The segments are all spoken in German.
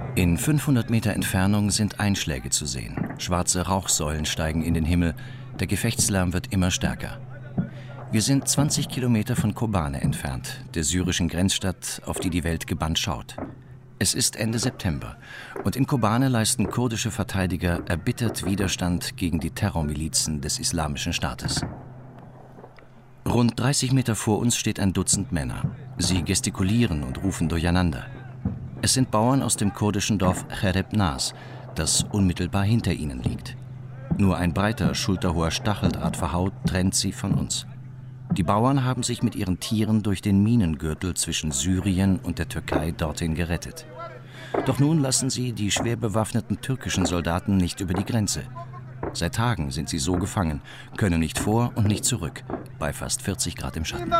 In 500 Meter Entfernung sind Einschläge zu sehen. Schwarze Rauchsäulen steigen in den Himmel. Der Gefechtslärm wird immer stärker. Wir sind 20 Kilometer von Kobane entfernt, der syrischen Grenzstadt, auf die die Welt gebannt schaut. Es ist Ende September und in Kobane leisten kurdische Verteidiger erbittert Widerstand gegen die Terrormilizen des Islamischen Staates. Rund 30 Meter vor uns steht ein Dutzend Männer. Sie gestikulieren und rufen durcheinander. Es sind Bauern aus dem kurdischen Dorf Chereb Nas, das unmittelbar hinter ihnen liegt. Nur ein breiter, schulterhoher Stacheldrahtverhau trennt sie von uns. Die Bauern haben sich mit ihren Tieren durch den Minengürtel zwischen Syrien und der Türkei dorthin gerettet. Doch nun lassen sie die schwer bewaffneten türkischen Soldaten nicht über die Grenze. Seit Tagen sind sie so gefangen, können nicht vor und nicht zurück, bei fast 40 Grad im Schatten.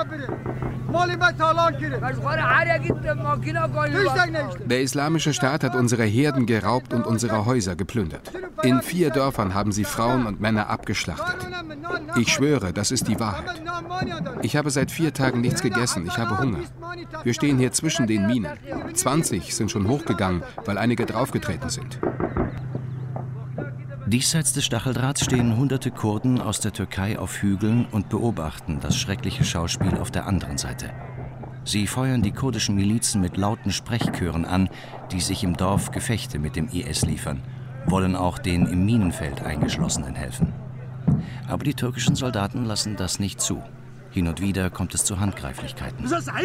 Der Islamische Staat hat unsere Herden geraubt und unsere Häuser geplündert. In 4 Dörfern haben sie Frauen und Männer abgeschlachtet. Ich schwöre, das ist die Wahrheit. Ich habe seit 4 Tagen nichts gegessen, ich habe Hunger. Wir stehen hier zwischen den Minen. 20 sind schon hochgegangen, weil einige draufgetreten sind. Diesseits des Stacheldrahts stehen hunderte Kurden aus der Türkei auf Hügeln und beobachten das schreckliche Schauspiel auf der anderen Seite. Sie feuern die kurdischen Milizen mit lauten Sprechchören an, die sich im Dorf Gefechte mit dem IS liefern, wollen auch den im Minenfeld Eingeschlossenen helfen. Aber die türkischen Soldaten lassen das nicht zu. Hin und wieder kommt es zu Handgreiflichkeiten.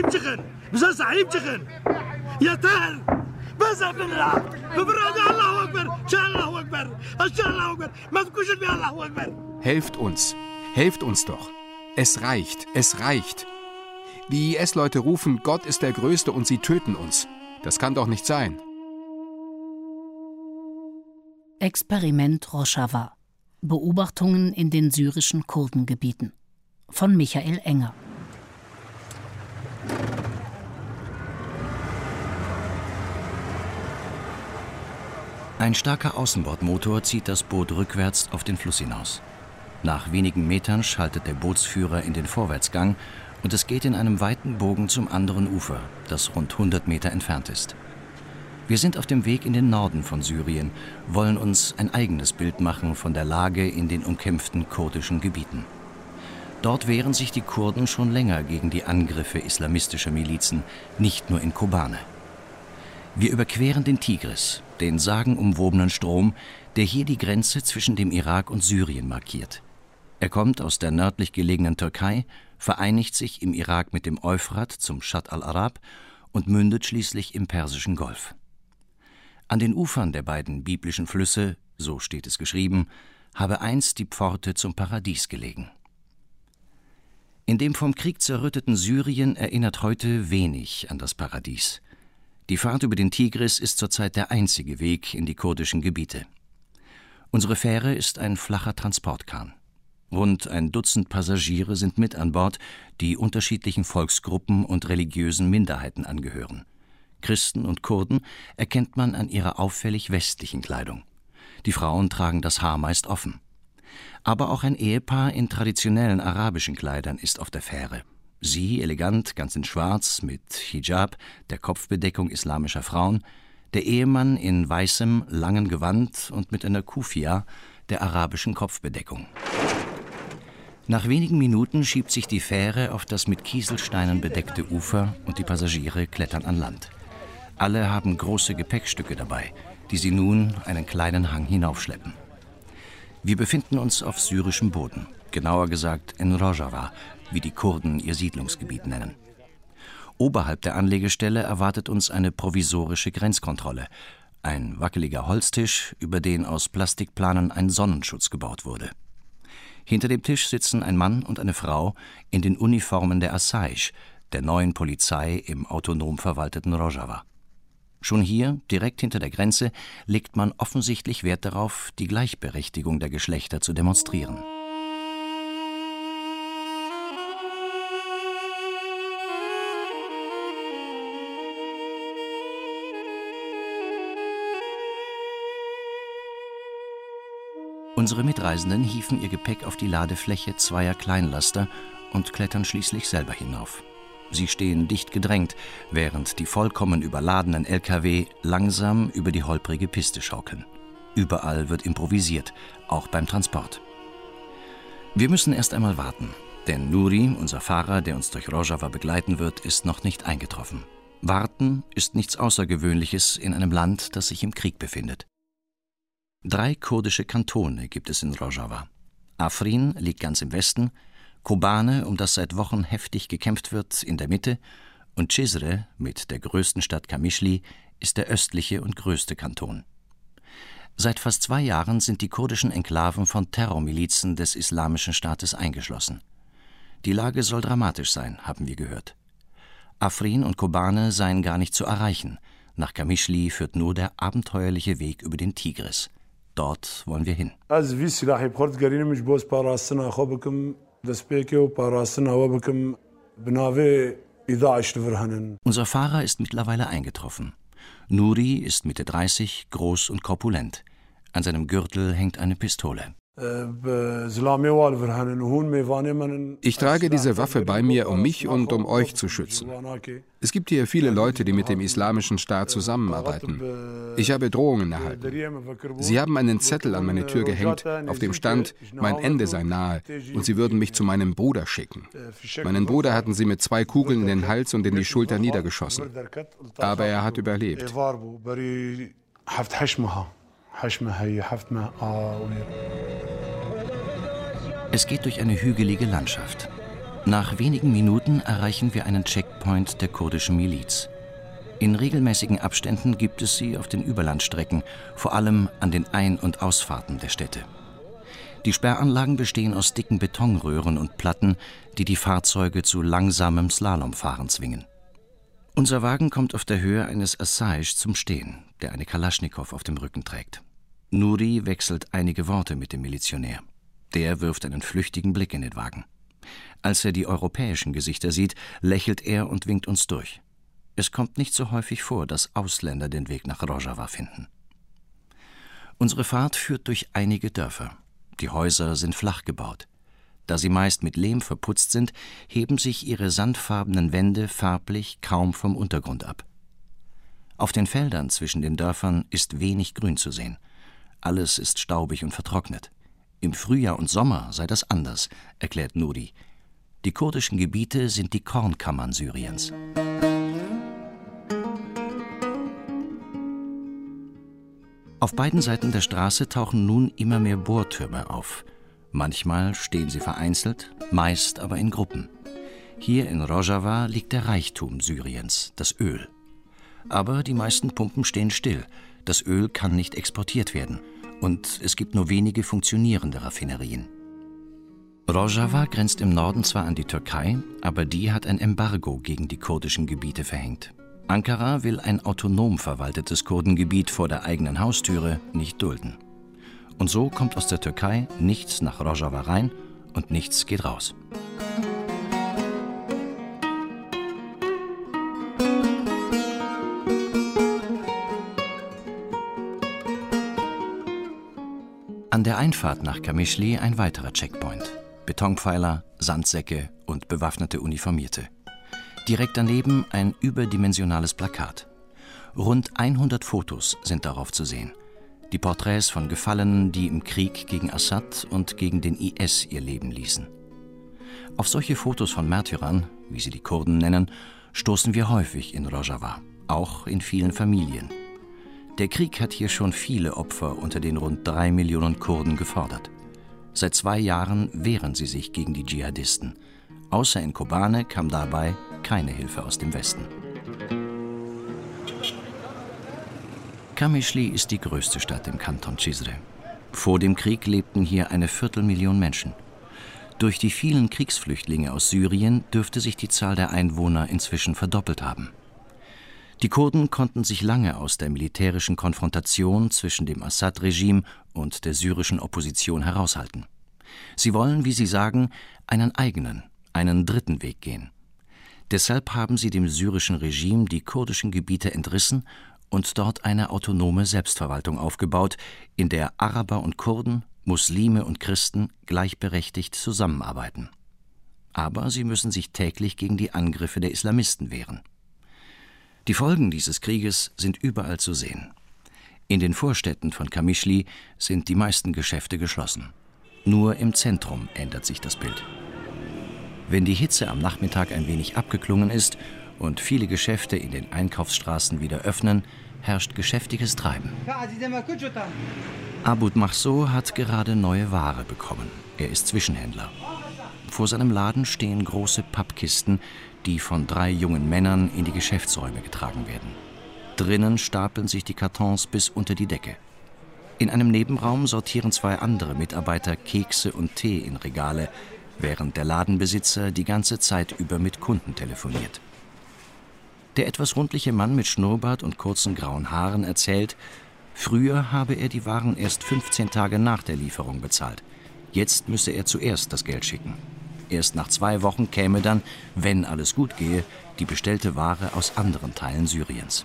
Helft uns doch. Es reicht. Die IS-Leute rufen, Gott ist der Größte und sie töten uns. Das kann doch nicht sein. Experiment Rojava. Beobachtungen in den syrischen Kurdengebieten. Von Michael Enger. Ein starker Außenbordmotor zieht das Boot rückwärts auf den Fluss hinaus. Nach wenigen Metern schaltet der Bootsführer in den Vorwärtsgang und es geht in einem weiten Bogen zum anderen Ufer, das rund 100 Meter entfernt ist. Wir sind auf dem Weg in den Norden von Syrien, wollen uns ein eigenes Bild machen von der Lage in den umkämpften kurdischen Gebieten. Dort wehren sich die Kurden schon länger gegen die Angriffe islamistischer Milizen, nicht nur in Kobane. Wir überqueren den Tigris, den sagenumwobenen Strom, der hier die Grenze zwischen dem Irak und Syrien markiert. Er kommt aus der nördlich gelegenen Türkei, vereinigt sich im Irak mit dem Euphrat zum Shatt al-Arab und mündet schließlich im Persischen Golf. An den Ufern der beiden biblischen Flüsse, so steht es geschrieben, habe einst die Pforte zum Paradies gelegen. In dem vom Krieg zerrütteten Syrien erinnert heute wenig an das Paradies. Die Fahrt über den Tigris ist zurzeit der einzige Weg in die kurdischen Gebiete. Unsere Fähre ist ein flacher Transportkahn. Rund ein Dutzend Passagiere sind mit an Bord, die unterschiedlichen Volksgruppen und religiösen Minderheiten angehören. Christen und Kurden erkennt man an ihrer auffällig westlichen Kleidung. Die Frauen tragen das Haar meist offen. Aber auch ein Ehepaar in traditionellen arabischen Kleidern ist auf der Fähre. Sie elegant, ganz in Schwarz, mit Hijab, der Kopfbedeckung islamischer Frauen, der Ehemann in weißem, langen Gewand und mit einer Kufia, der arabischen Kopfbedeckung. Nach wenigen Minuten schiebt sich die Fähre auf das mit Kieselsteinen bedeckte Ufer und die Passagiere klettern an Land. Alle haben große Gepäckstücke dabei, die sie nun einen kleinen Hang hinaufschleppen. Wir befinden uns auf syrischem Boden, genauer gesagt in Rojava, wie die Kurden ihr Siedlungsgebiet nennen. Oberhalb der Anlegestelle erwartet uns eine provisorische Grenzkontrolle, ein wackeliger Holztisch, über den aus Plastikplanen ein Sonnenschutz gebaut wurde. Hinter dem Tisch sitzen ein Mann und eine Frau in den Uniformen der Asayish, der neuen Polizei im autonom verwalteten Rojava. Schon hier, direkt hinter der Grenze, legt man offensichtlich Wert darauf, die Gleichberechtigung der Geschlechter zu demonstrieren. Unsere Mitreisenden hieven ihr Gepäck auf die Ladefläche zweier Kleinlaster und klettern schließlich selber hinauf. Sie stehen dicht gedrängt, während die vollkommen überladenen Lkw langsam über die holprige Piste schaukeln. Überall wird improvisiert, auch beim Transport. Wir müssen erst einmal warten, denn Nuri, unser Fahrer, der uns durch Rojava begleiten wird, ist noch nicht eingetroffen. Warten ist nichts Außergewöhnliches in einem Land, das sich im Krieg befindet. 3 kurdische Kantone gibt es in Rojava. Afrin liegt ganz im Westen, Kobane, um das seit Wochen heftig gekämpft wird, in der Mitte, und Cizre mit der größten Stadt Qamischli ist der östliche und größte Kanton. Seit fast 2 Jahren sind die kurdischen Enklaven von Terrormilizen des Islamischen Staates eingeschlossen. Die Lage soll dramatisch sein, haben wir gehört. Afrin und Kobane seien gar nicht zu erreichen. Nach Qamischli führt nur der abenteuerliche Weg über den Tigris. Dort wollen wir hin. Unser Fahrer ist mittlerweile eingetroffen. Nuri ist Mitte 30, groß und korpulent. An seinem Gürtel hängt eine Pistole. Ich trage diese Waffe bei mir, um mich und um euch zu schützen. Es gibt hier viele Leute, die mit dem Islamischen Staat zusammenarbeiten. Ich habe Drohungen erhalten. Sie haben einen Zettel an meine Tür gehängt, auf dem stand, mein Ende sei nahe, und sie würden mich zu meinem Bruder schicken. Meinen Bruder hatten sie mit 2 Kugeln in den Hals und in die Schulter niedergeschossen. Aber er hat überlebt. Es geht durch eine hügelige Landschaft. Nach wenigen Minuten erreichen wir einen Checkpoint der kurdischen Miliz. In regelmäßigen Abständen gibt es sie auf den Überlandstrecken, vor allem an den Ein- und Ausfahrten der Städte. Die Sperranlagen bestehen aus dicken Betonröhren und Platten, die die Fahrzeuge zu langsamem Slalomfahren zwingen. Unser Wagen kommt auf der Höhe eines Asayish zum Stehen, der eine Kalaschnikow auf dem Rücken trägt. Nuri wechselt einige Worte mit dem Milizionär. Der wirft einen flüchtigen Blick in den Wagen. Als er die europäischen Gesichter sieht, lächelt er und winkt uns durch. Es kommt nicht so häufig vor, dass Ausländer den Weg nach Rojava finden. Unsere Fahrt führt durch einige Dörfer. Die Häuser sind flach gebaut. Da sie meist mit Lehm verputzt sind, heben sich ihre sandfarbenen Wände farblich kaum vom Untergrund ab. Auf den Feldern zwischen den Dörfern ist wenig Grün zu sehen. Alles ist staubig und vertrocknet. Im Frühjahr und Sommer sei das anders, erklärt Nuri. Die kurdischen Gebiete sind die Kornkammern Syriens. Auf beiden Seiten der Straße tauchen nun immer mehr Bohrtürme auf. Manchmal stehen sie vereinzelt, meist aber in Gruppen. Hier in Rojava liegt der Reichtum Syriens, das Öl. Aber die meisten Pumpen stehen still. Das Öl kann nicht exportiert werden. Und es gibt nur wenige funktionierende Raffinerien. Rojava grenzt im Norden zwar an die Türkei, aber die hat ein Embargo gegen die kurdischen Gebiete verhängt. Ankara will ein autonom verwaltetes Kurdengebiet vor der eigenen Haustüre nicht dulden. Und so kommt aus der Türkei nichts nach Rojava rein und nichts geht raus. An der Einfahrt nach Qamischli ein weiterer Checkpoint. Betonpfeiler, Sandsäcke und bewaffnete Uniformierte. Direkt daneben ein überdimensionales Plakat. Rund 100 Fotos sind darauf zu sehen. Die Porträts von Gefallenen, die im Krieg gegen Assad und gegen den IS ihr Leben ließen. Auf solche Fotos von Märtyrern, wie sie die Kurden nennen, stoßen wir häufig in Rojava, auch in vielen Familien. Der Krieg hat hier schon viele Opfer unter den rund 3 Millionen Kurden gefordert. Seit 2 Jahren wehren sie sich gegen die Dschihadisten. Außer in Kobane kam dabei keine Hilfe aus dem Westen. Qamischli ist die größte Stadt im Kanton Cizre. Vor dem Krieg lebten hier 250.000 Menschen. Durch die vielen Kriegsflüchtlinge aus Syrien dürfte sich die Zahl der Einwohner inzwischen verdoppelt haben. Die Kurden konnten sich lange aus der militärischen Konfrontation zwischen dem Assad-Regime und der syrischen Opposition heraushalten. Sie wollen, wie sie sagen, einen eigenen, einen dritten Weg gehen. Deshalb haben sie dem syrischen Regime die kurdischen Gebiete entrissen und dort eine autonome Selbstverwaltung aufgebaut, in der Araber und Kurden, Muslime und Christen gleichberechtigt zusammenarbeiten. Aber sie müssen sich täglich gegen die Angriffe der Islamisten wehren. Die Folgen dieses Krieges sind überall zu sehen. In den Vorstädten von Qamischli sind die meisten Geschäfte geschlossen. Nur im Zentrum ändert sich das Bild. Wenn die Hitze am Nachmittag ein wenig abgeklungen ist und viele Geschäfte in den Einkaufsstraßen wieder öffnen, herrscht geschäftiges Treiben. Abud Mahso hat gerade neue Ware bekommen. Er ist Zwischenhändler. Vor seinem Laden stehen große Pappkisten, die von 3 jungen Männern in die Geschäftsräume getragen werden. Drinnen stapeln sich die Kartons bis unter die Decke. In einem Nebenraum sortieren 2 andere Mitarbeiter Kekse und Tee in Regale, während der Ladenbesitzer die ganze Zeit über mit Kunden telefoniert. Der etwas rundliche Mann mit Schnurrbart und kurzen grauen Haaren erzählt, früher habe er die Waren erst 15 Tage nach der Lieferung bezahlt. Jetzt müsse er zuerst das Geld schicken. Erst nach 2 Wochen käme dann, wenn alles gut gehe, die bestellte Ware aus anderen Teilen Syriens.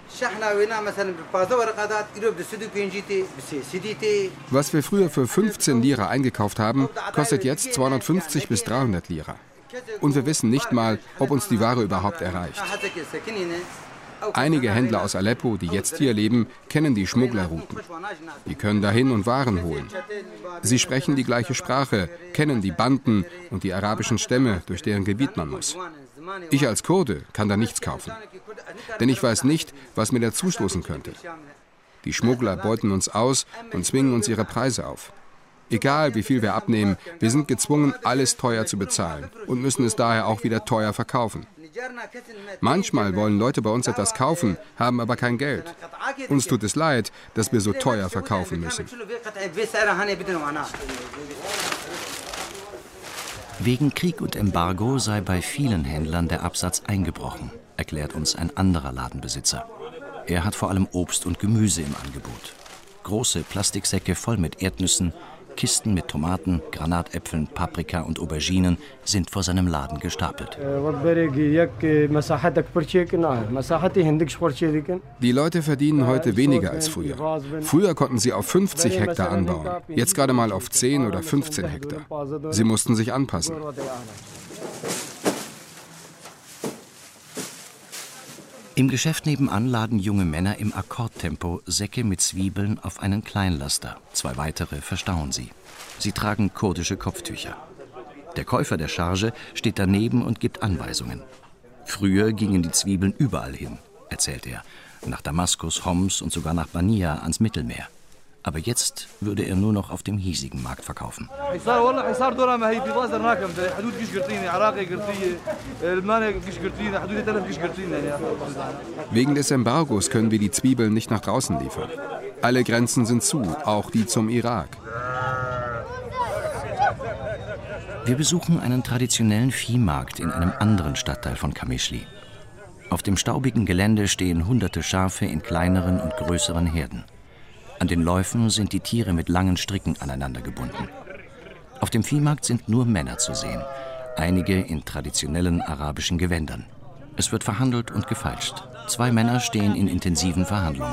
Was wir früher für 15 Lira eingekauft haben, kostet jetzt 250 bis 300 Lira. Und wir wissen nicht mal, ob uns die Ware überhaupt erreicht. Einige Händler aus Aleppo, die jetzt hier leben, kennen die Schmugglerrouten. Die können dahin und Waren holen. Sie sprechen die gleiche Sprache, kennen die Banden und die arabischen Stämme, durch deren Gebiet man muss. Ich als Kurde kann da nichts kaufen, denn ich weiß nicht, was mir dazustoßen könnte. Die Schmuggler beuten uns aus und zwingen uns ihre Preise auf. Egal, wie viel wir abnehmen, wir sind gezwungen, alles teuer zu bezahlen und müssen es daher auch wieder teuer verkaufen. Manchmal wollen Leute bei uns etwas kaufen, haben aber kein Geld. Uns tut es leid, dass wir so teuer verkaufen müssen. Wegen Krieg und Embargo sei bei vielen Händlern der Absatz eingebrochen, erklärt uns ein anderer Ladenbesitzer. Er hat vor allem Obst und Gemüse im Angebot. Große Plastiksäcke voll mit Erdnüssen, Kisten mit Tomaten, Granatäpfeln, Paprika und Auberginen sind vor seinem Laden gestapelt. Die Leute verdienen heute weniger als früher. Früher konnten sie auf 50 Hektar anbauen, jetzt gerade mal auf 10 oder 15 Hektar. Sie mussten sich anpassen. Im Geschäft nebenan laden junge Männer im Akkordtempo Säcke mit Zwiebeln auf einen Kleinlaster. 2 weitere verstauen sie. Sie tragen kurdische Kopftücher. Der Käufer der Charge steht daneben und gibt Anweisungen. Früher gingen die Zwiebeln überall hin, erzählt er. Nach Damaskus, Homs und sogar nach Bania ans Mittelmeer. Aber jetzt würde er nur noch auf dem hiesigen Markt verkaufen. Wegen des Embargos können wir die Zwiebeln nicht nach draußen liefern. Alle Grenzen sind zu, auch die zum Irak. Wir besuchen einen traditionellen Viehmarkt in einem anderen Stadtteil von Qamischli. Auf dem staubigen Gelände stehen hunderte Schafe in kleineren und größeren Herden. An den Läufen sind die Tiere mit langen Stricken aneinander gebunden. Auf dem Viehmarkt sind nur Männer zu sehen, einige in traditionellen arabischen Gewändern. Es wird verhandelt und gefeilscht. 2 Männer stehen in intensiven Verhandlungen.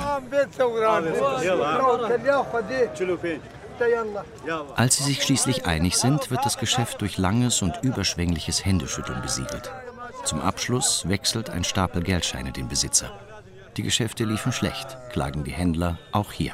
Als sie sich schließlich einig sind, wird das Geschäft durch langes und überschwängliches Händeschütteln besiegelt. Zum Abschluss wechselt ein Stapel Geldscheine den Besitzer. Die Geschäfte liefen schlecht, klagen die Händler auch hier.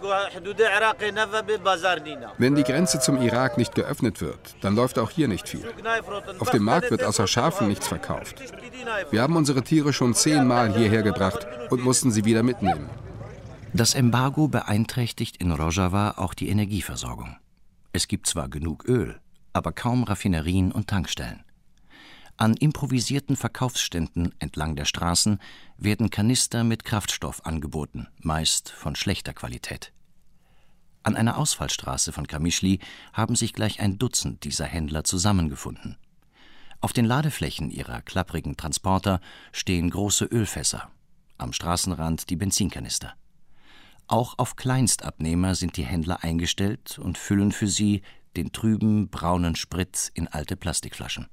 Wenn die Grenze zum Irak nicht geöffnet wird, dann läuft auch hier nicht viel. Auf dem Markt wird außer Schafen nichts verkauft. Wir haben unsere Tiere schon 10-mal hierher gebracht und mussten sie wieder mitnehmen. Das Embargo beeinträchtigt in Rojava auch die Energieversorgung. Es gibt zwar genug Öl, aber kaum Raffinerien und Tankstellen. An improvisierten Verkaufsständen entlang der Straßen werden Kanister mit Kraftstoff angeboten, meist von schlechter Qualität. An einer Ausfallstraße von Qamischli haben sich gleich ein Dutzend dieser Händler zusammengefunden. Auf den Ladeflächen ihrer klapprigen Transporter stehen große Ölfässer, am Straßenrand die Benzinkanister. Auch auf Kleinstabnehmer sind die Händler eingestellt und füllen für sie den trüben, braunen Sprit in alte Plastikflaschen.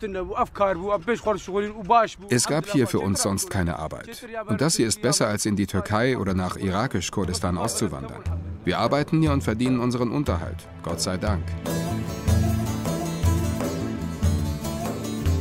Es gab hier für uns sonst keine Arbeit. Und das hier ist besser, als in die Türkei oder nach irakisch-Kurdistan auszuwandern. Wir arbeiten hier und verdienen unseren Unterhalt. Gott sei Dank.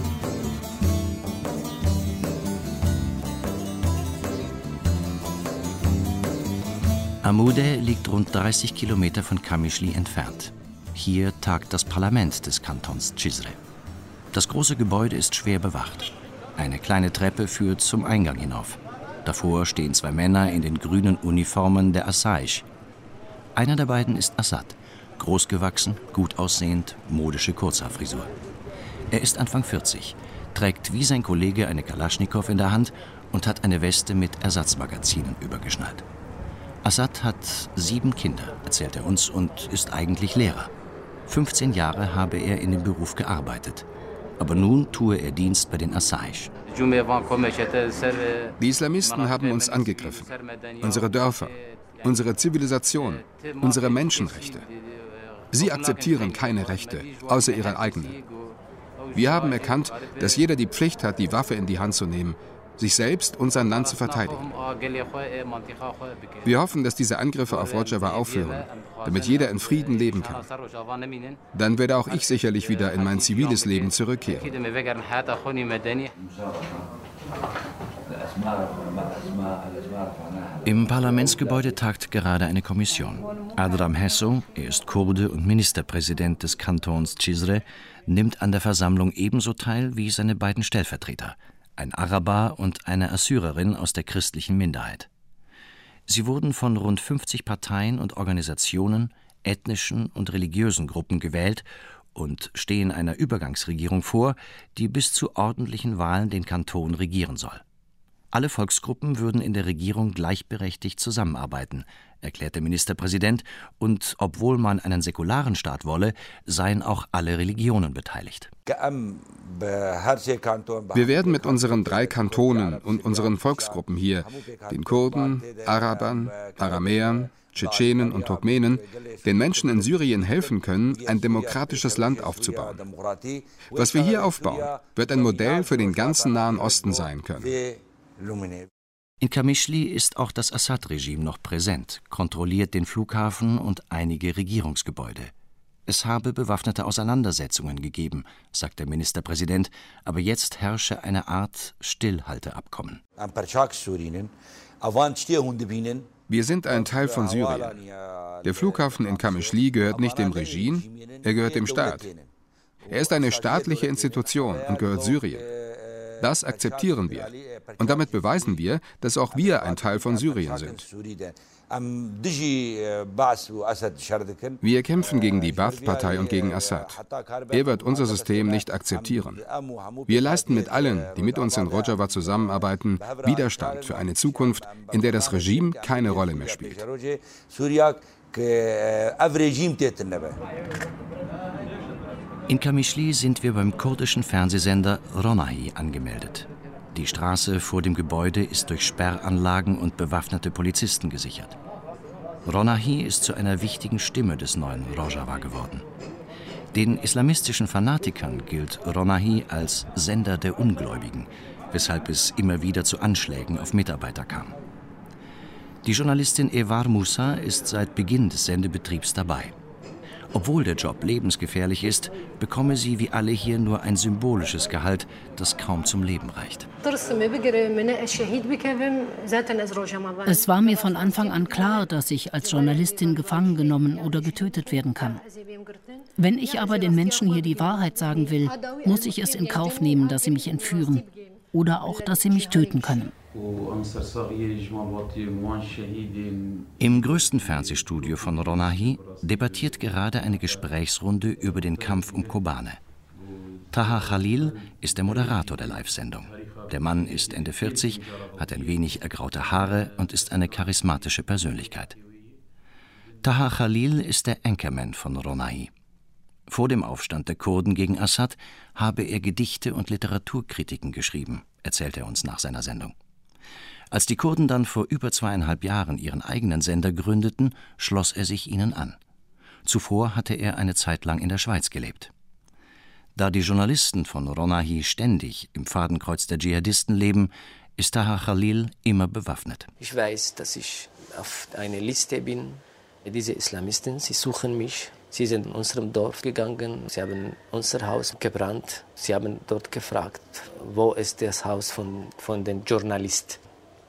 Amude liegt rund 30 Kilometer von Qamishli entfernt. Hier tagt das Parlament des Kantons Cizre. Das große Gebäude ist schwer bewacht. Eine kleine Treppe führt zum Eingang hinauf. Davor stehen 2 Männer in den grünen Uniformen der Asaïch. Einer der beiden ist Assad, großgewachsen, gut aussehend, modische Kurzhaarfrisur. Er ist Anfang 40, trägt wie sein Kollege eine Kalaschnikow in der Hand und hat eine Weste mit Ersatzmagazinen übergeschnallt. Assad hat 7 Kinder, erzählt er uns, und ist eigentlich Lehrer. 15 Jahre habe er in dem Beruf gearbeitet. Aber nun tue er Dienst bei den Asaïch. Die Islamisten haben uns angegriffen. Unsere Dörfer, unsere Zivilisation, unsere Menschenrechte. Sie akzeptieren keine Rechte, außer ihre eigenen. Wir haben erkannt, dass jeder die Pflicht hat, die Waffe in die Hand zu nehmen, sich selbst und sein Land zu verteidigen. Wir hoffen, dass diese Angriffe auf Rojava aufhören, damit jeder in Frieden leben kann. Dann werde auch ich sicherlich wieder in mein ziviles Leben zurückkehren. Im Parlamentsgebäude tagt gerade eine Kommission. Adram Hesso, er ist Kurde und Ministerpräsident des Kantons Cizre, nimmt an der Versammlung ebenso teil wie seine beiden Stellvertreter, ein Araber und eine Assyrerin aus der christlichen Minderheit. Sie wurden von rund 50 Parteien und Organisationen, ethnischen und religiösen Gruppen gewählt und stehen einer Übergangsregierung vor, die bis zu ordentlichen Wahlen den Kanton regieren soll. Alle Volksgruppen würden in der Regierung gleichberechtigt zusammenarbeiten, erklärt der Ministerpräsident, und obwohl man einen säkularen Staat wolle, seien auch alle Religionen beteiligt. Wir werden mit unseren 3 Kantonen und unseren Volksgruppen hier, den Kurden, Arabern, Aramäern, Tschetschenen und Turkmenen, den Menschen in Syrien helfen können, ein demokratisches Land aufzubauen. Was wir hier aufbauen, wird ein Modell für den ganzen Nahen Osten sein können. In Qamishli ist auch das Assad-Regime noch präsent, kontrolliert den Flughafen und einige Regierungsgebäude. Es habe bewaffnete Auseinandersetzungen gegeben, sagt der Ministerpräsident, aber jetzt herrsche eine Art Stillhalteabkommen. Wir sind ein Teil von Syrien. Der Flughafen in Qamishli gehört nicht dem Regime, er gehört dem Staat. Er ist eine staatliche Institution und gehört Syrien. Das akzeptieren wir. Und damit beweisen wir, dass auch wir ein Teil von Syrien sind. Wir kämpfen gegen die Ba'ath-Partei und gegen Assad. Er wird unser System nicht akzeptieren. Wir leisten mit allen, die mit uns in Rojava zusammenarbeiten, Widerstand für eine Zukunft, in der das Regime keine Rolle mehr spielt. In Qamishli sind wir beim kurdischen Fernsehsender Ronahi angemeldet. Die Straße vor dem Gebäude ist durch Sperranlagen und bewaffnete Polizisten gesichert. Ronahi ist zu einer wichtigen Stimme des neuen Rojava geworden. Den islamistischen Fanatikern gilt Ronahi als Sender der Ungläubigen, weshalb es immer wieder zu Anschlägen auf Mitarbeiter kam. Die Journalistin Evar Musa ist seit Beginn des Sendebetriebs dabei. Obwohl der Job lebensgefährlich ist, bekomme sie wie alle hier nur ein symbolisches Gehalt, das kaum zum Leben reicht. Es war mir von Anfang an klar, dass ich als Journalistin gefangen genommen oder getötet werden kann. Wenn ich aber den Menschen hier die Wahrheit sagen will, muss ich es in Kauf nehmen, dass sie mich entführen oder auch, dass sie mich töten können. Im größten Fernsehstudio von Ronahi debattiert gerade eine Gesprächsrunde über den Kampf um Kobane. Taha Khalil ist der Moderator der Live-Sendung. Der Mann ist Ende 40, hat ein wenig ergraute Haare und ist eine charismatische Persönlichkeit. Taha Khalil ist der Anchorman von Ronahi. Vor dem Aufstand der Kurden gegen Assad habe er Gedichte und Literaturkritiken geschrieben, erzählt er uns nach seiner Sendung. Als die Kurden dann vor über 2,5 Jahren ihren eigenen Sender gründeten, schloss er sich ihnen an. Zuvor hatte er eine Zeit lang in der Schweiz gelebt. Da die Journalisten von Ronahi ständig im Fadenkreuz der Dschihadisten leben, ist Taha Khalil immer bewaffnet. Ich weiß, dass ich auf einer Liste bin. Diese Islamisten, sie suchen mich. Sie sind in unserem Dorf gegangen, sie haben unser Haus gebrannt. Sie haben dort gefragt, wo ist das Haus von den Journalisten.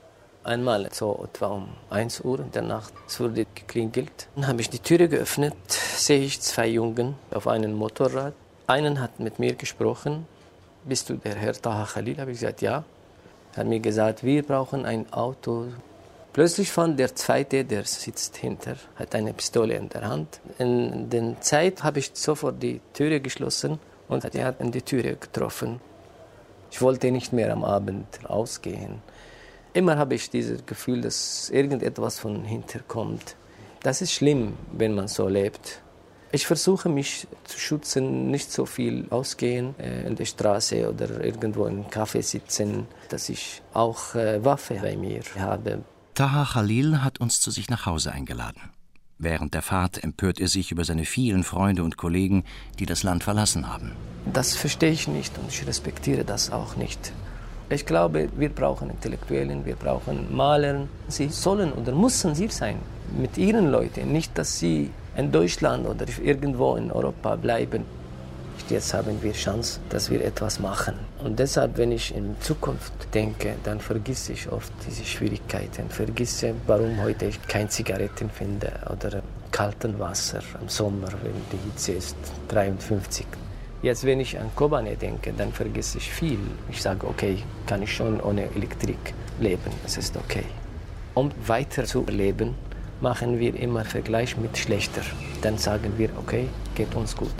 Einmal so etwa um 1 Uhr in der Nacht, es wurde geklingelt. Dann habe ich die Türe geöffnet, sehe ich 2 Jungen auf einem Motorrad. Einen hat mit mir gesprochen. Bist du der Herr Taha Khalil? Habe ich gesagt, ja. Er hat mir gesagt, wir brauchen ein Auto. Plötzlich fand der Zweite, der sitzt hinter, hat eine Pistole in der Hand. In der Zeit habe ich sofort die Türe geschlossen und er hat in die Türe getroffen. Ich wollte nicht mehr am Abend ausgehen. Immer habe ich dieses Gefühl, dass irgendetwas von hinten kommt. Das ist schlimm, wenn man so lebt. Ich versuche mich zu schützen, nicht so viel ausgehen in der Straße oder irgendwo im Café sitzen, dass ich auch Waffe bei mir habe. Taha Khalil hat uns zu sich nach Hause eingeladen. Während der Fahrt empört er sich über seine vielen Freunde und Kollegen, die das Land verlassen haben. Das verstehe ich nicht und ich respektiere das auch nicht. Ich glaube, wir brauchen Intellektuellen, wir brauchen Maler. Sie sollen oder müssen hier sein mit ihren Leuten, nicht, dass sie in Deutschland oder irgendwo in Europa bleiben. Jetzt haben wir Chance, dass wir etwas machen. Und deshalb, wenn ich in Zukunft denke, dann vergesse ich oft diese Schwierigkeiten. Vergesse, warum heute ich keine Zigaretten finde oder kalten Wasser im Sommer, wenn die Hitze ist 53. Jetzt, wenn ich an Kobane denke, dann vergesse ich viel. Ich sage, okay, kann ich schon ohne Elektrik leben, es ist okay. Um weiter zu leben, machen wir immer Vergleich mit schlechter. Dann sagen wir, okay, geht uns gut.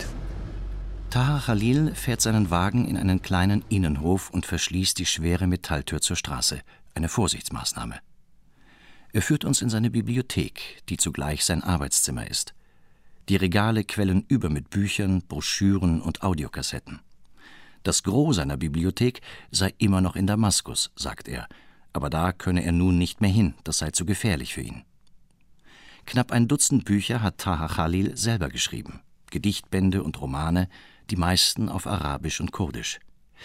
Taha Khalil fährt seinen Wagen in einen kleinen Innenhof und verschließt die schwere Metalltür zur Straße, eine Vorsichtsmaßnahme. Er führt uns in seine Bibliothek, die zugleich sein Arbeitszimmer ist. Die Regale quellen über mit Büchern, Broschüren und Audiokassetten. Das Gros seiner Bibliothek sei immer noch in Damaskus, sagt er, aber da könne er nun nicht mehr hin, das sei zu gefährlich für ihn. Knapp ein Dutzend Bücher hat Taha Khalil selber geschrieben, Gedichtbände und Romane, die meisten auf Arabisch und Kurdisch.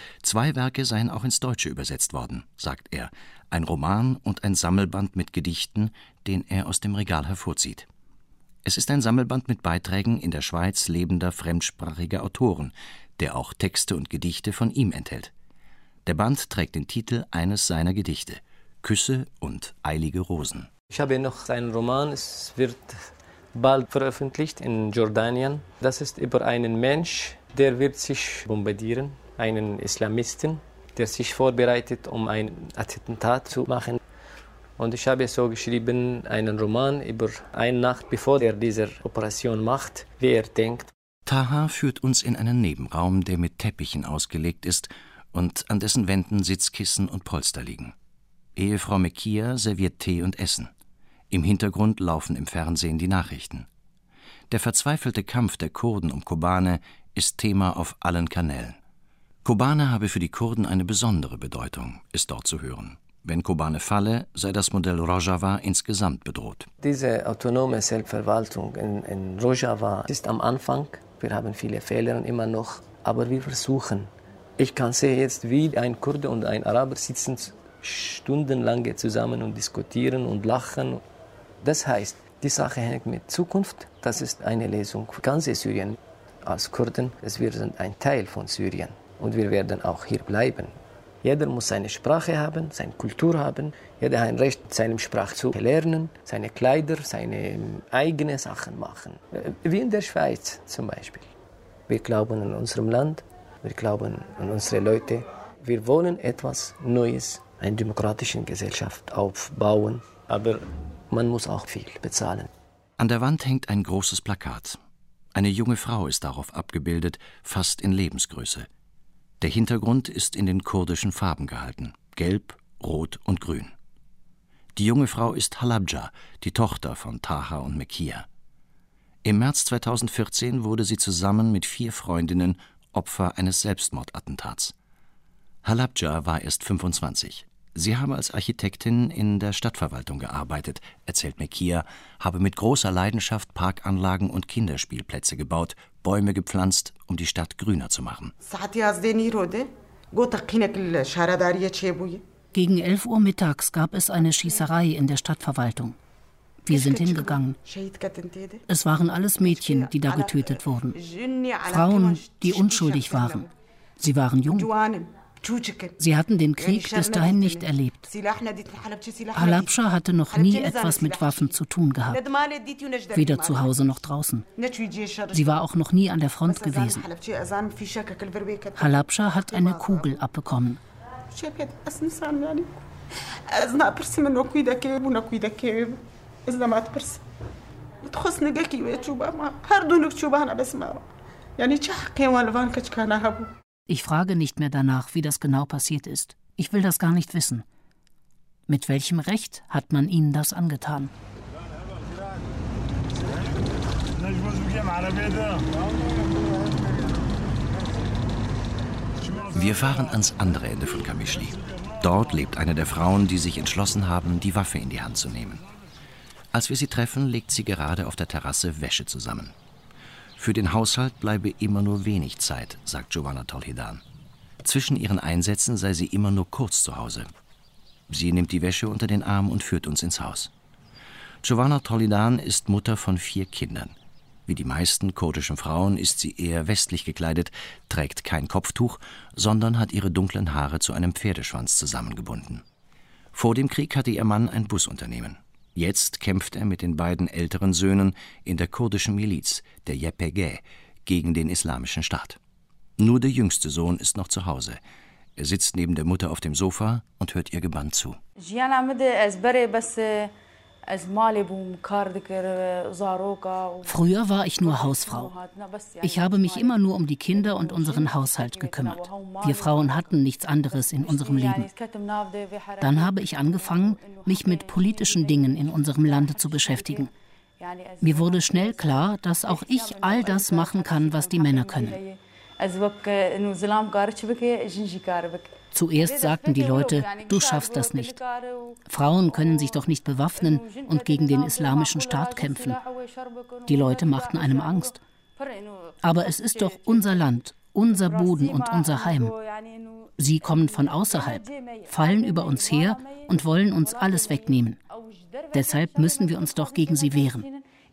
2 Werke seien auch ins Deutsche übersetzt worden, sagt er, ein Roman und ein Sammelband mit Gedichten, den er aus dem Regal hervorzieht. Es ist ein Sammelband mit Beiträgen in der Schweiz lebender fremdsprachiger Autoren, der auch Texte und Gedichte von ihm enthält. Der Band trägt den Titel eines seiner Gedichte, Küsse und eilige Rosen. Ich habe noch einen Roman, es wird bald veröffentlicht in Jordanien. Das ist über einen Mensch, der wird sich bombardieren, einen Islamisten, der sich vorbereitet, um ein Attentat zu machen. Und ich habe so geschrieben, einen Roman über eine Nacht, bevor er diese Operation macht, wie er denkt. Taha führt uns in einen Nebenraum, der mit Teppichen ausgelegt ist und an dessen Wänden Sitzkissen und Polster liegen. Ehefrau Mekia serviert Tee und Essen. Im Hintergrund laufen im Fernsehen die Nachrichten. Der verzweifelte Kampf der Kurden um Kobane ist Thema auf allen Kanälen. Kobane habe für die Kurden eine besondere Bedeutung, ist dort zu hören. Wenn Kobane falle, sei das Modell Rojava insgesamt bedroht. Diese autonome Selbstverwaltung in Rojava ist am Anfang. Wir haben viele Fehler immer noch, aber wir versuchen. Ich kann sehen jetzt, wie ein Kurde und ein Araber sitzen stundenlang zusammen und diskutieren und lachen. Das heißt, die Sache hängt mit Zukunft. Das ist eine Lesung für ganz Syrien. Als Kurden, wir sind ein Teil von Syrien und wir werden auch hier bleiben. Jeder muss seine Sprache haben, seine Kultur haben. Jeder hat ein Recht, seine Sprache zu lernen, seine Kleider, seine eigenen Sachen machen. Wie in der Schweiz zum Beispiel. Wir glauben an unserem Land, wir glauben an unsere Leute. Wir wollen etwas Neues, eine demokratische Gesellschaft aufbauen, aber man muss auch viel bezahlen. An der Wand hängt ein großes Plakat. Eine junge Frau ist darauf abgebildet, fast in Lebensgröße. Der Hintergrund ist in den kurdischen Farben gehalten, gelb, rot und grün. Die junge Frau ist Halabja, die Tochter von Taha und Mekia. Im März 2014 wurde sie zusammen mit 4 Freundinnen Opfer eines Selbstmordattentats. Halabja war erst 25. Sie habe als Architektin in der Stadtverwaltung gearbeitet, erzählt Mekia, habe mit großer Leidenschaft Parkanlagen und Kinderspielplätze gebaut, Bäume gepflanzt, um die Stadt grüner zu machen. Gegen 11 Uhr mittags gab es eine Schießerei in der Stadtverwaltung. Wir sind hingegangen. Es waren alles Mädchen, die da getötet wurden. Frauen, die unschuldig waren. Sie waren jung. Sie hatten den Krieg bis dahin nicht erlebt. Halabscha hatte noch nie etwas mit Waffen zu tun gehabt, weder zu Hause noch draußen. Sie war auch noch nie an der Front gewesen. Halabscha hat eine Kugel abbekommen. Ich frage nicht mehr danach, wie das genau passiert ist. Ich will das gar nicht wissen. Mit welchem Recht hat man ihnen das angetan? Wir fahren ans andere Ende von Qamishli. Dort lebt eine der Frauen, die sich entschlossen haben, die Waffe in die Hand zu nehmen. Als wir sie treffen, legt sie gerade auf der Terrasse Wäsche zusammen. Für den Haushalt bleibe immer nur wenig Zeit, sagt Giovanna Tolhidan. Zwischen ihren Einsätzen sei sie immer nur kurz zu Hause. Sie nimmt die Wäsche unter den Arm und führt uns ins Haus. Giovanna Tolhidan ist Mutter von 4 Kindern. Wie die meisten kurdischen Frauen ist sie eher westlich gekleidet, trägt kein Kopftuch, sondern hat ihre dunklen Haare zu einem Pferdeschwanz zusammengebunden. Vor dem Krieg hatte ihr Mann ein Busunternehmen. Jetzt kämpft er mit den beiden älteren Söhnen in der kurdischen Miliz, der YPG, gegen den Islamischen Staat. Nur der jüngste Sohn ist noch zu Hause. Er sitzt neben der Mutter auf dem Sofa und hört ihr gebannt zu. Früher war ich nur Hausfrau. Ich habe mich immer nur um die Kinder und unseren Haushalt gekümmert. Wir Frauen hatten nichts anderes in unserem Leben. Dann habe ich angefangen, mich mit politischen Dingen in unserem Lande zu beschäftigen. Mir wurde schnell klar, dass auch ich all das machen kann, was die Männer können. Zuerst sagten die Leute, du schaffst das nicht. Frauen können sich doch nicht bewaffnen und gegen den Islamischen Staat kämpfen. Die Leute machten einem Angst. Aber es ist doch unser Land, unser Boden und unser Heim. Sie kommen von außerhalb, fallen über uns her und wollen uns alles wegnehmen. Deshalb müssen wir uns doch gegen sie wehren.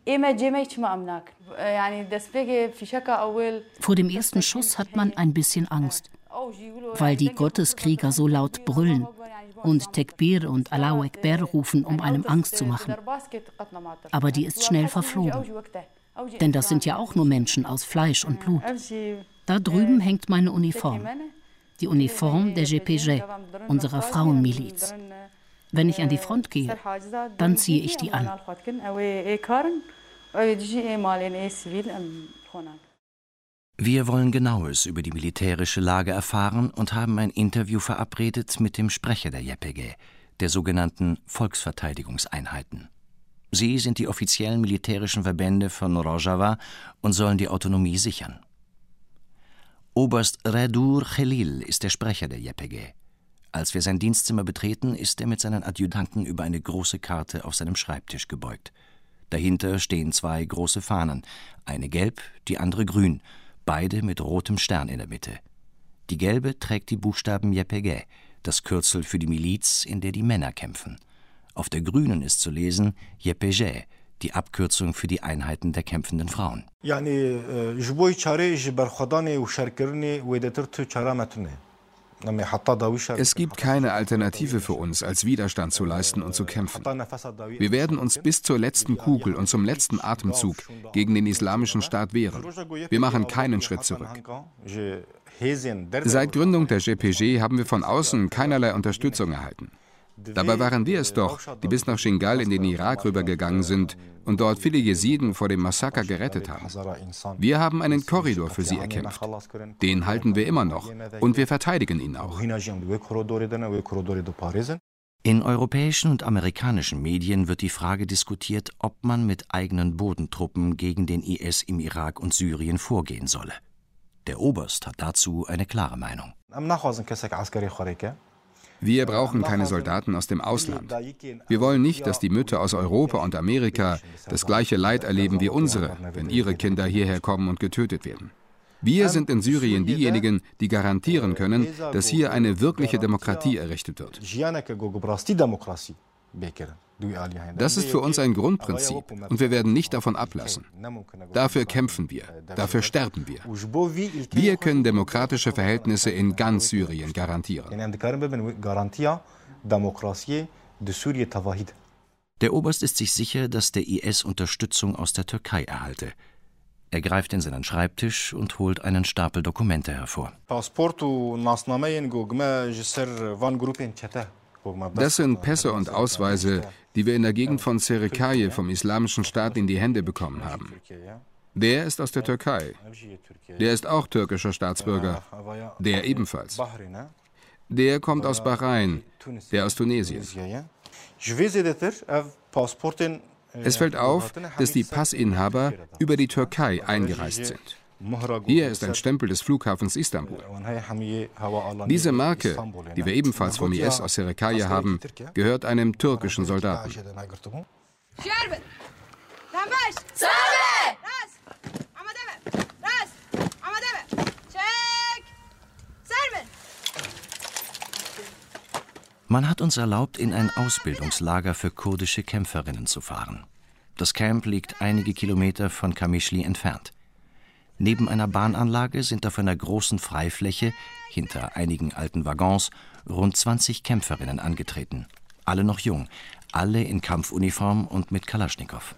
Vor dem ersten Schuss hat man ein bisschen Angst, weil die Gotteskrieger so laut brüllen und Tekbir und Allahu Akbar rufen, um einem Angst zu machen. Aber die ist schnell verflogen. Denn das sind ja auch nur Menschen aus Fleisch und Blut. Da drüben hängt meine Uniform. Die Uniform der YPG, unserer Frauenmiliz. Wenn ich an die Front gehe, dann ziehe ich die an. Wir wollen Genaues über die militärische Lage erfahren und haben ein Interview verabredet mit dem Sprecher der YPG, der sogenannten Volksverteidigungseinheiten. Sie sind die offiziellen militärischen Verbände von Rojava und sollen die Autonomie sichern. Oberst Redur Khalil ist der Sprecher der YPG. Als wir sein Dienstzimmer betreten, ist er mit seinen Adjutanten über eine große Karte auf seinem Schreibtisch gebeugt. Dahinter stehen 2 große Fahnen, eine gelb, die andere grün, beide mit rotem Stern in der Mitte. Die gelbe trägt die Buchstaben YPG, das Kürzel für die Miliz, in der die Männer kämpfen. Auf der grünen ist zu lesen YPG, die Abkürzung für die Einheiten der kämpfenden Frauen. Es gibt keine Alternative für uns, als Widerstand zu leisten und zu kämpfen. Wir werden uns bis zur letzten Kugel und zum letzten Atemzug gegen den Islamischen Staat wehren. Wir machen keinen Schritt zurück. Seit Gründung der YPG haben wir von außen keinerlei Unterstützung erhalten. Dabei waren wir es doch, die bis nach Shingal in den Irak rübergegangen sind und dort viele Jesiden vor dem Massaker gerettet haben. Wir haben einen Korridor für sie erkämpft. Den halten wir immer noch und wir verteidigen ihn auch. In europäischen und amerikanischen Medien wird die Frage diskutiert, ob man mit eigenen Bodentruppen gegen den IS im Irak und Syrien vorgehen solle. Der Oberst hat dazu eine klare Meinung. Wir brauchen keine Soldaten aus dem Ausland. Wir wollen nicht, dass die Mütter aus Europa und Amerika das gleiche Leid erleben wie unsere, wenn ihre Kinder hierher kommen und getötet werden. Wir sind in Syrien diejenigen, die garantieren können, dass hier eine wirkliche Demokratie errichtet wird. Das ist für uns ein Grundprinzip und wir werden nicht davon ablassen. Dafür kämpfen wir, dafür sterben wir. Wir können demokratische Verhältnisse in ganz Syrien garantieren. Der Oberst ist sich sicher, dass der IS Unterstützung aus der Türkei erhalte. Er greift in seinen Schreibtisch und holt einen Stapel Dokumente hervor. Das sind Pässe und Ausweise, die wir in der Gegend von Serikaye vom Islamischen Staat in die Hände bekommen haben. Der ist aus der Türkei. Der ist auch türkischer Staatsbürger. Der ebenfalls. Der kommt aus Bahrain, der aus Tunesien. Es fällt auf, dass die Passinhaber über die Türkei eingereist sind. Hier ist ein Stempel des Flughafens Istanbul. Diese Marke, die wir ebenfalls vom IS aus Serikaye haben, gehört einem türkischen Soldaten. Man hat uns erlaubt, in ein Ausbildungslager für kurdische Kämpferinnen zu fahren. Das Camp liegt einige Kilometer von Qamishli entfernt. Neben einer Bahnanlage sind auf einer großen Freifläche, hinter einigen alten Waggons, rund 20 Kämpferinnen angetreten. Alle noch jung, alle in Kampfuniform und mit Kalaschnikow.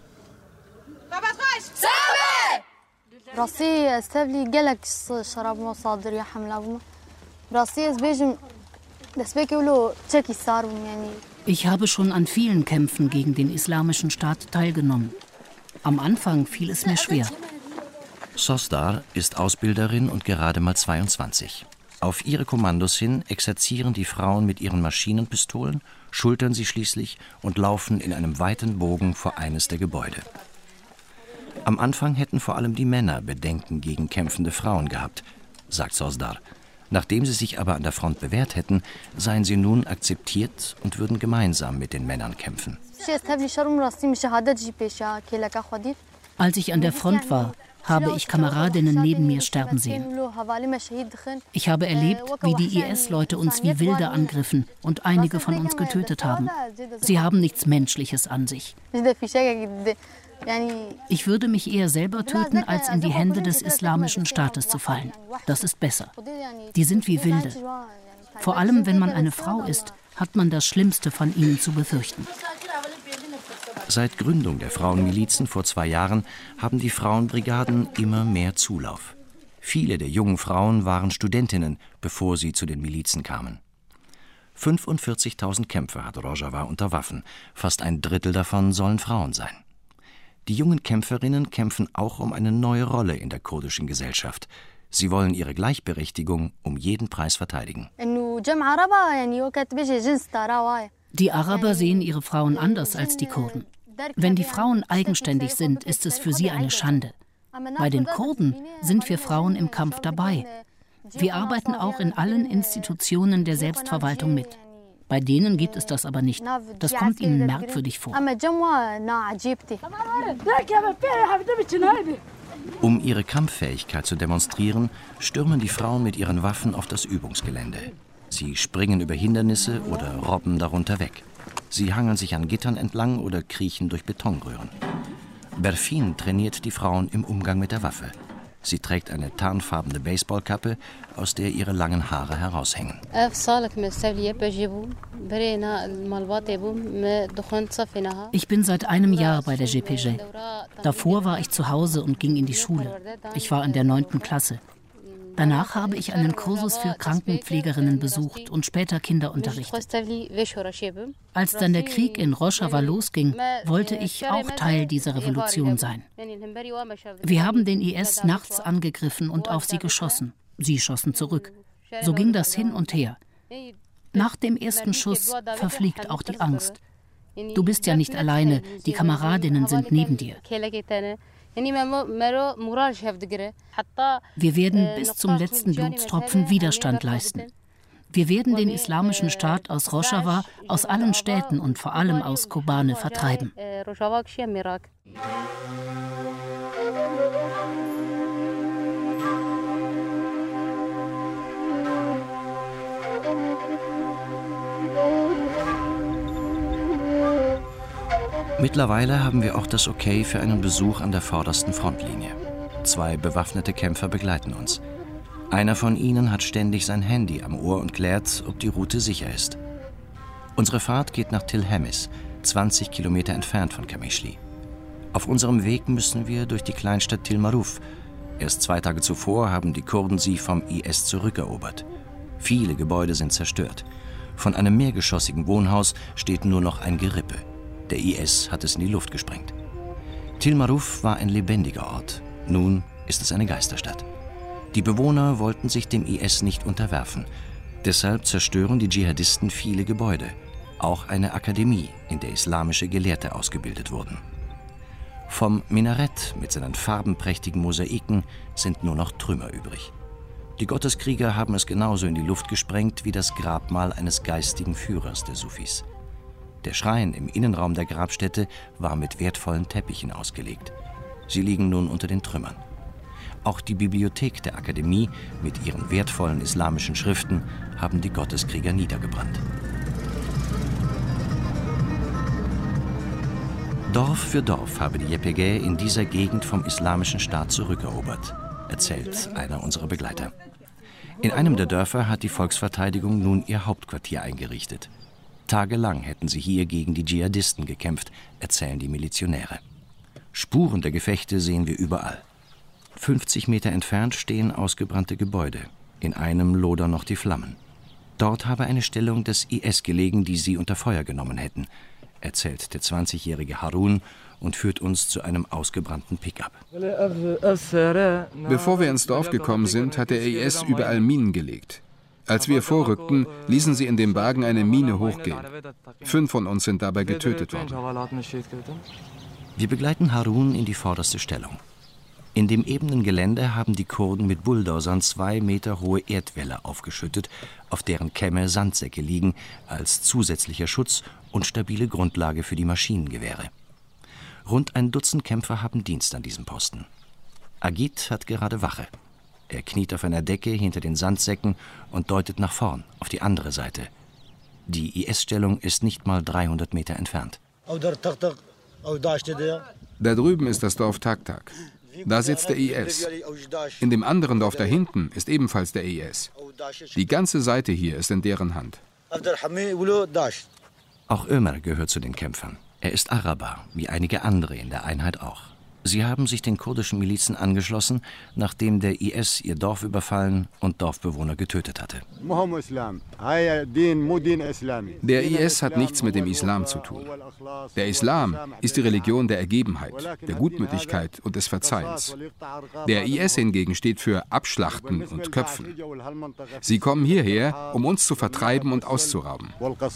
Ich habe schon an vielen Kämpfen gegen den Islamischen Staat teilgenommen. Am Anfang fiel es mir schwer. Sosdar ist Ausbilderin und gerade mal 22. Auf ihre Kommandos hin exerzieren die Frauen mit ihren Maschinenpistolen, schultern sie schließlich und laufen in einem weiten Bogen vor eines der Gebäude. Am Anfang hätten vor allem die Männer Bedenken gegen kämpfende Frauen gehabt, sagt Sosdar. Nachdem sie sich aber an der Front bewährt hätten, seien sie nun akzeptiert und würden gemeinsam mit den Männern kämpfen. Als ich an der Front war, habe ich Kameradinnen neben mir sterben sehen. Ich habe erlebt, wie die IS-Leute uns wie Wilde angriffen und einige von uns getötet haben. Sie haben nichts Menschliches an sich. Ich würde mich eher selber töten, als in die Hände des Islamischen Staates zu fallen. Das ist besser. Die sind wie Wilde. Vor allem, wenn man eine Frau ist, hat man das Schlimmste von ihnen zu befürchten. Seit Gründung der Frauenmilizen vor 2 Jahren haben die Frauenbrigaden immer mehr Zulauf. Viele der jungen Frauen waren Studentinnen, bevor sie zu den Milizen kamen. 45.000 Kämpfer hat Rojava unter Waffen. Fast ein Drittel davon sollen Frauen sein. Die jungen Kämpferinnen kämpfen auch um eine neue Rolle in der kurdischen Gesellschaft. Sie wollen ihre Gleichberechtigung um jeden Preis verteidigen. Die Araber sehen ihre Frauen anders als die Kurden. Wenn die Frauen eigenständig sind, ist es für sie eine Schande. Bei den Kurden sind wir Frauen im Kampf dabei. Wir arbeiten auch in allen Institutionen der Selbstverwaltung mit. Bei denen gibt es das aber nicht. Das kommt ihnen merkwürdig vor. Um ihre Kampffähigkeit zu demonstrieren, stürmen die Frauen mit ihren Waffen auf das Übungsgelände. Sie springen über Hindernisse oder robben darunter weg. Sie hangeln sich an Gittern entlang oder kriechen durch Betonröhren. Berfin trainiert die Frauen im Umgang mit der Waffe. Sie trägt eine tarnfarbene Baseballkappe, aus der ihre langen Haare heraushängen. Ich bin seit einem Jahr bei der JPJ. Davor war ich zu Hause und ging in die Schule. Ich war in der 9. Klasse. Danach habe ich einen Kursus für Krankenpflegerinnen besucht und später Kinder unterrichtet. Als dann der Krieg in Rojava losging, wollte ich auch Teil dieser Revolution sein. Wir haben den IS nachts angegriffen und auf sie geschossen. Sie schossen zurück. So ging das hin und her. Nach dem ersten Schuss verfliegt auch die Angst. Du bist ja nicht alleine, die Kameradinnen sind neben dir. Wir werden bis zum letzten Blutstropfen Widerstand leisten. Wir werden den Islamischen Staat aus Rojava, aus allen Städten und vor allem aus Kobane vertreiben. Mittlerweile haben wir auch das Okay für einen Besuch an der vordersten Frontlinie. 2 bewaffnete Kämpfer begleiten uns. Einer von ihnen hat ständig sein Handy am Ohr und klärt, ob die Route sicher ist. Unsere Fahrt geht nach Til Hemis, 20 Kilometer entfernt von Qamishli. Auf unserem Weg müssen wir durch die Kleinstadt Til Maruf. Erst 2 Tage zuvor haben die Kurden sie vom IS zurückerobert. Viele Gebäude sind zerstört. Von einem mehrgeschossigen Wohnhaus steht nur noch ein Gerippe. Der IS hat es in die Luft gesprengt. Til Maruf war ein lebendiger Ort. Nun ist es eine Geisterstadt. Die Bewohner wollten sich dem IS nicht unterwerfen. Deshalb zerstören die Dschihadisten viele Gebäude. Auch eine Akademie, in der islamische Gelehrte ausgebildet wurden. Vom Minarett mit seinen farbenprächtigen Mosaiken sind nur noch Trümmer übrig. Die Gotteskrieger haben es genauso in die Luft gesprengt wie das Grabmal eines geistigen Führers der Sufis. Der Schrein im Innenraum der Grabstätte war mit wertvollen Teppichen ausgelegt. Sie liegen nun unter den Trümmern. Auch die Bibliothek der Akademie mit ihren wertvollen islamischen Schriften haben die Gotteskrieger niedergebrannt. Dorf für Dorf habe die YPG in dieser Gegend vom Islamischen Staat zurückerobert, erzählt einer unserer Begleiter. In einem der Dörfer hat die Volksverteidigung nun ihr Hauptquartier eingerichtet. Tagelang hätten sie hier gegen die Dschihadisten gekämpft, erzählen die Milizionäre. Spuren der Gefechte sehen wir überall. 50 Meter entfernt stehen ausgebrannte Gebäude. In einem lodern noch die Flammen. Dort habe eine Stellung des IS gelegen, die sie unter Feuer genommen hätten, erzählt der 20-jährige Harun und führt uns zu einem ausgebrannten Pickup. Bevor wir ins Dorf gekommen sind, hat der IS überall Minen gelegt. Als wir vorrückten, ließen sie in dem Wagen eine Mine hochgehen. 5 von uns sind dabei getötet worden. Wir begleiten Harun in die vorderste Stellung. In dem ebenen Gelände haben die Kurden mit Bulldozern 2 Meter hohe Erdwälle aufgeschüttet, auf deren Kämme Sandsäcke liegen, als zusätzlicher Schutz und stabile Grundlage für die Maschinengewehre. Rund ein Dutzend Kämpfer haben Dienst an diesem Posten. Agit hat gerade Wache. Er kniet auf einer Decke hinter den Sandsäcken und deutet nach vorn, auf die andere Seite. Die IS-Stellung ist nicht mal 300 Meter entfernt. Da drüben ist das Dorf Taktak. Da sitzt der IS. In dem anderen Dorf da hinten ist ebenfalls der IS. Die ganze Seite hier ist in deren Hand. Auch Ömer gehört zu den Kämpfern. Er ist Araber, wie einige andere in der Einheit auch. Sie haben sich den kurdischen Milizen angeschlossen, nachdem der IS ihr Dorf überfallen und Dorfbewohner getötet hatte. Der IS hat nichts mit dem Islam zu tun. Der Islam ist die Religion der Ergebenheit, der Gutmütigkeit und des Verzeihens. Der IS hingegen steht für Abschlachten und Köpfen. Sie kommen hierher, um uns zu vertreiben und auszurauben.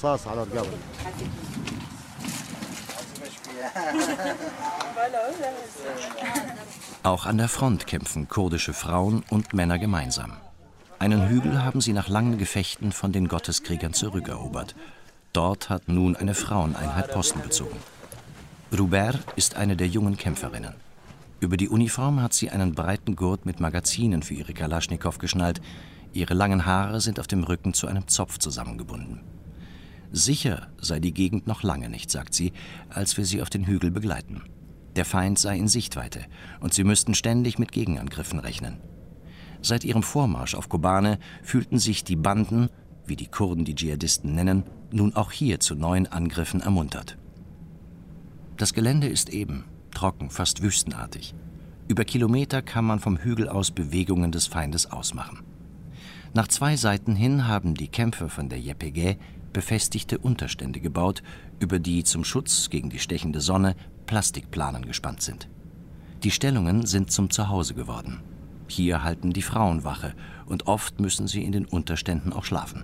Auch an der Front kämpfen kurdische Frauen und Männer gemeinsam. Einen Hügel haben sie nach langen Gefechten von den Gotteskriegern zurückerobert. Dort hat nun eine Fraueneinheit Posten bezogen. Ruber ist eine der jungen Kämpferinnen. Über die Uniform hat sie einen breiten Gurt mit Magazinen für ihre Kalaschnikow geschnallt. Ihre langen Haare sind auf dem Rücken zu einem Zopf zusammengebunden. Sicher sei die Gegend noch lange nicht, sagt sie, als wir sie auf den Hügel begleiten. Der Feind sei in Sichtweite und sie müssten ständig mit Gegenangriffen rechnen. Seit ihrem Vormarsch auf Kobane fühlten sich die Banden, wie die Kurden die Dschihadisten nennen, nun auch hier zu neuen Angriffen ermuntert. Das Gelände ist eben, trocken, fast wüstenartig. Über Kilometer kann man vom Hügel aus Bewegungen des Feindes ausmachen. Nach 2 Seiten hin haben die Kämpfer von der YPG befestigte Unterstände gebaut, über die zum Schutz gegen die stechende Sonne Plastikplanen gespannt sind. Die Stellungen sind zum Zuhause geworden. Hier halten die Frauen Wache und oft müssen sie in den Unterständen auch schlafen.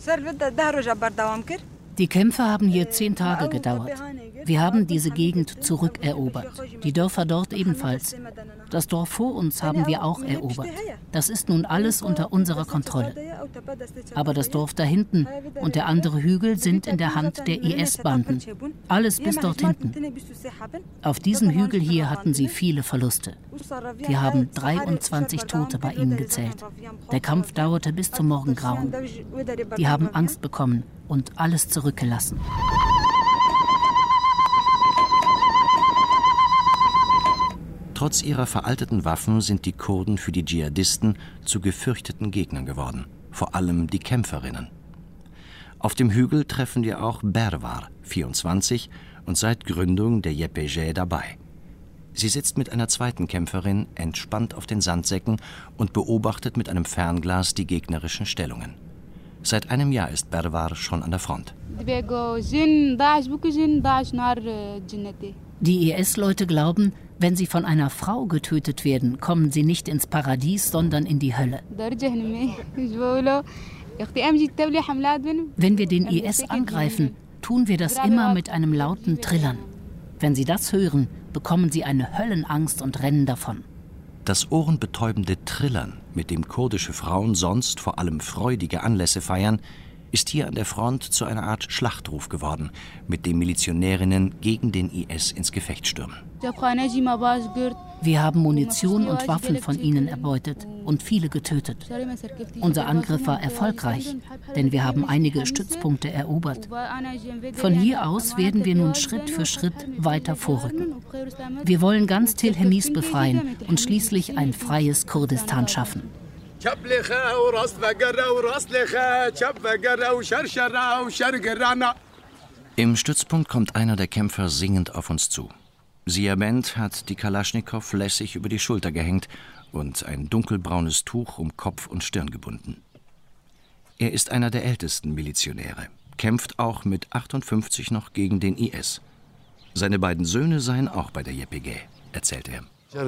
Die Kämpfe haben hier 10 Tage gedauert. Wir haben diese Gegend zurückerobert. Die Dörfer dort ebenfalls. Das Dorf vor uns haben wir auch erobert. Das ist nun alles unter unserer Kontrolle. Aber das Dorf da hinten und der andere Hügel sind in der Hand der IS-Banden. Alles bis dort hinten. Auf diesem Hügel hier hatten sie viele Verluste. Wir haben 23 Tote bei ihnen gezählt. Der Kampf dauerte bis zum Morgengrauen. Die haben Angst bekommen und alles zurückgelassen. Trotz ihrer veralteten Waffen sind die Kurden für die Dschihadisten zu gefürchteten Gegnern geworden, vor allem die Kämpferinnen. Auf dem Hügel treffen wir auch Bervar, 24, und seit Gründung der YPG dabei. Sie sitzt mit einer zweiten Kämpferin entspannt auf den Sandsäcken und beobachtet mit einem Fernglas die gegnerischen Stellungen. Seit einem Jahr ist Bervar schon an der Front. Die IS-Leute glauben, wenn sie von einer Frau getötet werden, kommen sie nicht ins Paradies, sondern in die Hölle. Wenn wir den IS angreifen, tun wir das immer mit einem lauten Trillern. Wenn sie das hören, bekommen sie eine Höllenangst und rennen davon. Das ohrenbetäubende Trillern, mit dem kurdische Frauen sonst vor allem freudige Anlässe feiern, ist hier an der Front zu einer Art Schlachtruf geworden, mit dem Milizionärinnen gegen den IS ins Gefecht stürmen. Wir haben Munition und Waffen von ihnen erbeutet und viele getötet. Unser Angriff war erfolgreich, denn wir haben einige Stützpunkte erobert. Von hier aus werden wir nun Schritt für Schritt weiter vorrücken. Wir wollen ganz Tel Hemis befreien und schließlich ein freies Kurdistan schaffen. Im Stützpunkt kommt einer der Kämpfer singend auf uns zu. Siabend hat die Kalaschnikow lässig über die Schulter gehängt und ein dunkelbraunes Tuch um Kopf und Stirn gebunden. Er ist einer der ältesten Milizionäre, kämpft auch mit 58 noch gegen den IS. Seine beiden Söhne seien auch bei der YPG, erzählt er.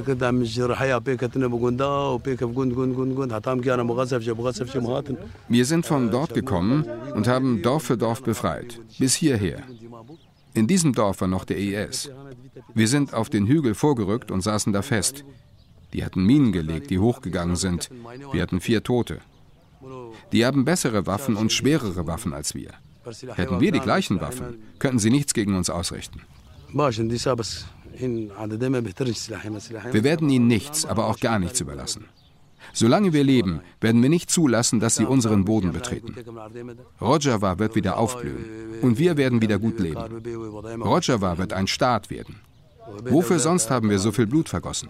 Wir sind von dort gekommen und haben Dorf für Dorf befreit, bis hierher. In diesem Dorf war noch der IS. Wir sind auf den Hügel vorgerückt und saßen da fest. Die hatten Minen gelegt, die hochgegangen sind. Wir hatten 4 Tote. Die haben bessere Waffen und schwerere Waffen als wir. Hätten wir die gleichen Waffen, könnten sie nichts gegen uns ausrichten. Wir werden ihnen nichts, aber auch gar nichts überlassen. Solange wir leben, werden wir nicht zulassen, dass sie unseren Boden betreten. Rojava wird wieder aufblühen und wir werden wieder gut leben. Rojava wird ein Staat werden. Wofür sonst haben wir so viel Blut vergossen?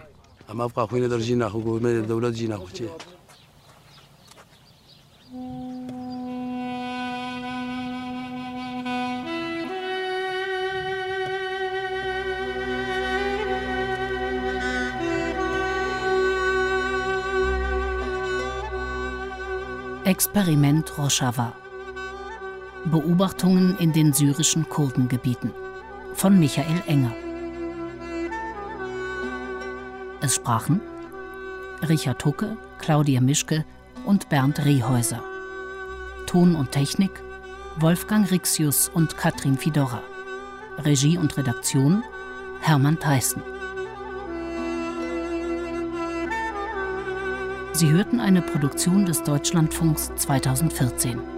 Experiment Rojava. Beobachtungen in den syrischen Kurdengebieten von Michael Enger. Es sprachen Richard Hucke, Claudia Mischke und Bernd Rehäuser. Ton und Technik Wolfgang Rixius und Katrin Fidora. Regie und Redaktion Hermann Theissen. Sie hörten eine Produktion des Deutschlandfunks 2014.